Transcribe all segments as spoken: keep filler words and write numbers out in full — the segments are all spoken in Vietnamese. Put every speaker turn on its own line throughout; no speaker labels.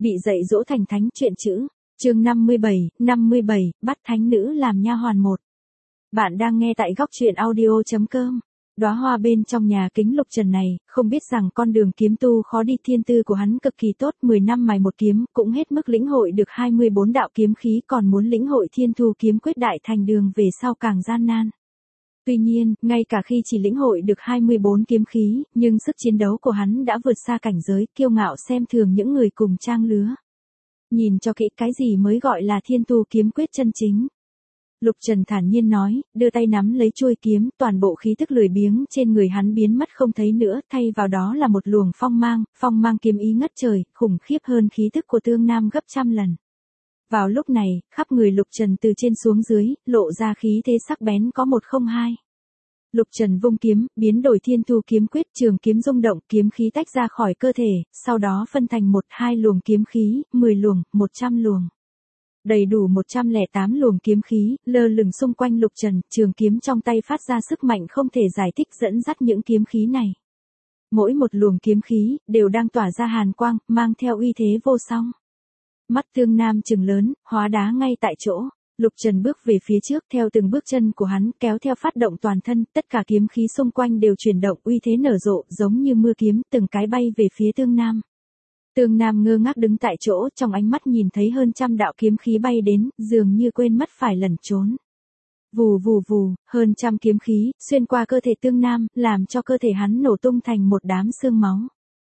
Bị dạy dỗ thành thánh truyện chữ, chương năm mươi bảy, năm mươi bảy, bắt thánh nữ làm nha hoàn một. Bạn đang nghe tại góc truyện audio chấm com. Đóa hoa bên trong nhà kính Lục Trần này, không biết rằng con đường kiếm tu khó đi thiên tư của hắn cực kỳ tốt, mười năm mài một kiếm, cũng hết mức lĩnh hội được hai mươi bốn đạo kiếm khí, còn muốn lĩnh hội thiên thu kiếm quyết đại thành đường về sau càng gian nan. Tuy nhiên, ngay cả khi chỉ lĩnh hội được hai mươi bốn kiếm khí, nhưng sức chiến đấu của hắn đã vượt xa cảnh giới, kiêu ngạo xem thường những người cùng trang lứa. Nhìn cho kỹ cái gì mới gọi là thiên tu kiếm quyết chân chính. Lục Trần thản nhiên nói, đưa tay nắm lấy chuôi kiếm, toàn bộ khí tức lười biếng trên người hắn biến mất không thấy nữa, thay vào đó là một luồng phong mang, phong mang kiếm ý ngất trời, khủng khiếp hơn khí tức của Tương Nam gấp trăm lần. Vào lúc này, khắp người Lục Trần từ trên xuống dưới, lộ ra khí thế sắc bén có một không hai. Lục Trần vung kiếm, biến đổi thiên thu kiếm quyết, trường kiếm rung động, kiếm khí tách ra khỏi cơ thể, sau đó phân thành một hai luồng kiếm khí, mười luồng, một trăm luồng. Đầy đủ một trăm lẻ tám luồng kiếm khí, lơ lửng xung quanh Lục Trần, trường kiếm trong tay phát ra sức mạnh không thể giải thích dẫn dắt những kiếm khí này. Mỗi một luồng kiếm khí, đều đang tỏa ra hàn quang, mang theo uy thế vô song. Mắt Tương Nam trừng lớn, hóa đá ngay tại chỗ. Lục Trần bước về phía trước, theo từng bước chân của hắn, kéo theo phát động toàn thân, tất cả kiếm khí xung quanh đều chuyển động, uy thế nở rộ, giống như mưa kiếm, từng cái bay về phía Tương Nam. Tương Nam ngơ ngác đứng tại chỗ, trong ánh mắt nhìn thấy hơn trăm đạo kiếm khí bay đến, dường như quên mất phải lẩn trốn. Vù vù vù, hơn trăm kiếm khí, xuyên qua cơ thể Tương Nam, làm cho cơ thể hắn nổ tung thành một đám xương máu.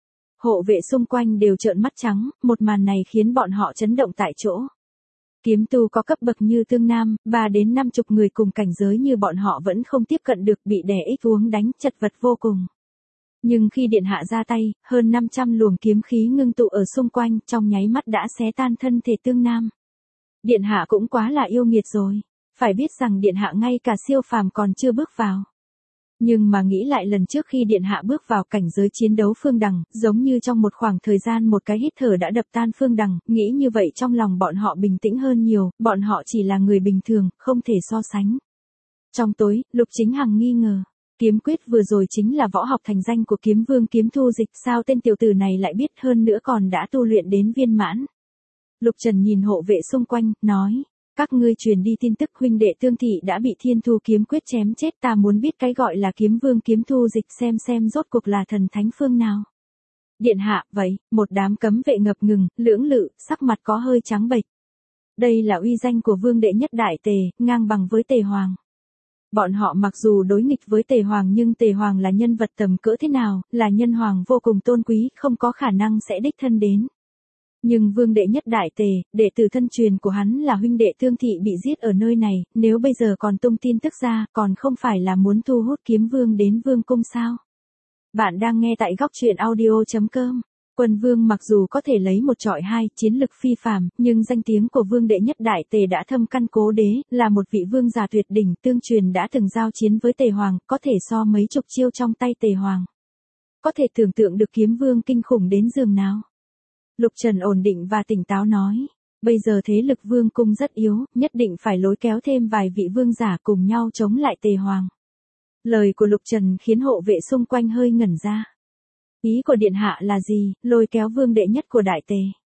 Hộ vệ xung quanh đều trợn mắt trắng, một màn này khiến bọn họ chấn động tại chỗ. Kiếm tu có cấp bậc như Tương Nam, ba đến năm chục người cùng cảnh giới như bọn họ vẫn không tiếp cận được, bị đè ích uống đánh, chật vật vô cùng. Nhưng khi điện hạ ra tay, hơn năm trăm luồng kiếm khí ngưng tụ ở xung quanh, trong nháy mắt đã xé tan thân thể Tương Nam. Điện hạ cũng quá là yêu nghiệt rồi, phải biết rằng điện hạ ngay cả siêu phàm còn chưa bước vào. Nhưng mà nghĩ lại lần trước khi điện hạ bước vào cảnh giới chiến đấu Phương Đằng, giống như trong một khoảng thời gian một cái hít thở đã đập tan Phương Đằng, nghĩ như vậy trong lòng bọn họ bình tĩnh hơn nhiều, bọn họ chỉ là người bình thường, không thể so sánh. Trong tối, Lục Chính Hằng nghi ngờ, kiếm quyết vừa rồi chính là võ học thành danh của kiếm vương Kiếm Thu Dịch, sao tên tiểu tử này lại biết, hơn nữa còn đã tu luyện đến viên mãn. Lục Trần nhìn hộ vệ xung quanh, nói. Các ngươi truyền đi tin tức huynh đệ Tương Thị đã bị thiên thu kiếm quyết chém chết, ta muốn biết cái gọi là kiếm vương Kiếm Thu Dịch xem xem rốt cuộc là thần thánh phương nào. Điện hạ, vậy, một đám cấm vệ ngập ngừng, lưỡng lự, sắc mặt có hơi trắng bệch. Đây là uy danh của vương đệ nhất đại Tề, ngang bằng với Tề Hoàng. Bọn họ mặc dù đối nghịch với Tề Hoàng nhưng Tề Hoàng là nhân vật tầm cỡ thế nào, là nhân hoàng vô cùng tôn quý, không có khả năng sẽ đích thân đến. Nhưng vương đệ nhất đại Tề, đệ tử thân truyền của hắn là huynh đệ Tương Thị bị giết ở nơi này, nếu bây giờ còn tung tin tức ra, còn không phải là muốn thu hút kiếm vương đến vương cung sao? Bạn đang nghe tại góc truyện audio chấm com. Quân vương mặc dù có thể lấy một trọi hai, chiến lực phi phàm, nhưng danh tiếng của vương đệ nhất đại Tề đã thâm căn cố đế, là một vị vương giả tuyệt đỉnh, tương truyền đã từng giao chiến với Tề Hoàng, có thể so mấy chục chiêu trong tay Tề Hoàng. Có thể tưởng tượng được kiếm vương kinh khủng đến giường nào. Lục Trần ổn định và tỉnh táo nói, bây giờ thế lực vương cung rất yếu, nhất định phải lôi kéo thêm vài vị vương giả cùng nhau chống lại Tề Hoàng. Lời của Lục Trần khiến hộ vệ xung quanh hơi ngẩn ra. Ý của điện hạ là gì, lôi kéo vương đệ nhất của đại Tề?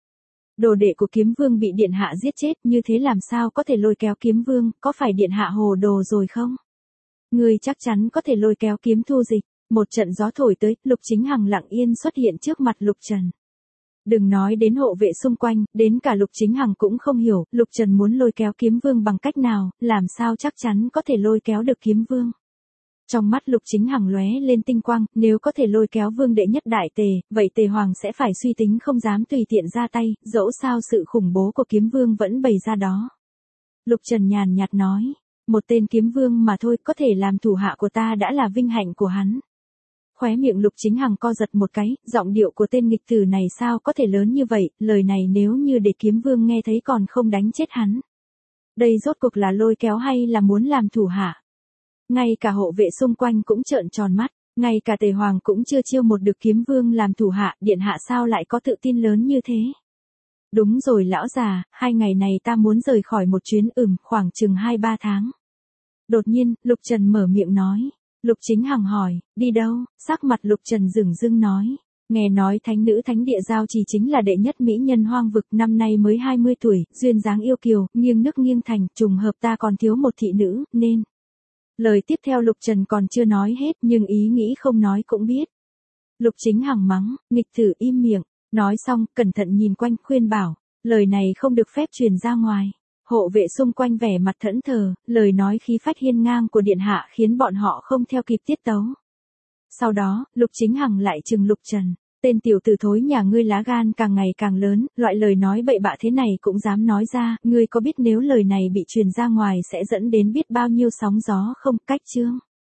Đồ đệ của kiếm vương bị điện hạ giết chết, như thế làm sao có thể lôi kéo kiếm vương, có phải điện hạ hồ đồ rồi không? Người chắc chắn có thể lôi kéo Kiếm Thu Dịch. Một trận gió thổi tới, Lục Chính Hằng lặng yên xuất hiện trước mặt Lục Trần. Đừng nói đến hộ vệ xung quanh, đến cả Lục Chính Hằng cũng không hiểu, Lục Trần muốn lôi kéo kiếm vương bằng cách nào, làm sao chắc chắn có thể lôi kéo được kiếm vương. Trong mắt Lục Chính Hằng lóe lên tinh quang, nếu có thể lôi kéo vương đệ nhất đại Tề, vậy Tề Hoàng sẽ phải suy tính không dám tùy tiện ra tay, dẫu sao sự khủng bố của kiếm vương vẫn bày ra đó. Lục Trần nhàn nhạt nói, một tên kiếm vương mà thôi, có thể làm thủ hạ của ta đã là vinh hạnh của hắn. Khóe miệng Lục Chính Hằng co giật một cái, giọng điệu của tên nghịch tử này sao có thể lớn như vậy, lời này nếu như để kiếm vương nghe thấy còn không đánh chết hắn. Đây rốt cuộc là lôi kéo hay là muốn làm thủ hạ? Ngay cả hộ vệ xung quanh cũng trợn tròn mắt, ngay cả Tề Hoàng cũng chưa chiêu một được kiếm vương làm thủ hạ, điện hạ sao lại có tự tin lớn như thế? Đúng rồi lão già, hai ngày này ta muốn rời khỏi một chuyến ửm khoảng chừng hai ba tháng. Đột nhiên, Lục Trần mở miệng nói. Lục Chính Hằng hỏi, đi đâu? Sắc mặt Lục Trần dửng dưng nói, Nghe nói thánh nữ thánh địa Giao Trì chính là đệ nhất mỹ nhân hoang vực, năm nay mới hai mươi tuổi, duyên dáng yêu kiều, nghiêng nước nghiêng thành, trùng hợp ta còn thiếu một thị nữ, nên. Lời tiếp theo Lục Trần còn chưa nói hết, nhưng ý nghĩ không nói cũng biết. Lục Chính Hằng mắng, nghịch tử im miệng, nói xong, cẩn thận nhìn quanh khuyên bảo, lời này không được phép truyền ra ngoài. Hộ vệ xung quanh vẻ mặt thẫn thờ, lời nói khí phách hiên ngang của điện hạ khiến bọn họ không theo kịp tiết tấu. Sau đó, Lục Chính Hằng lại trừng Lục Trần, tên tiểu tử thối nhà ngươi lá gan càng ngày càng lớn, loại lời nói bậy bạ thế này cũng dám nói ra, ngươi có biết nếu lời này bị truyền ra ngoài sẽ dẫn đến biết bao nhiêu sóng gió không? Cách chương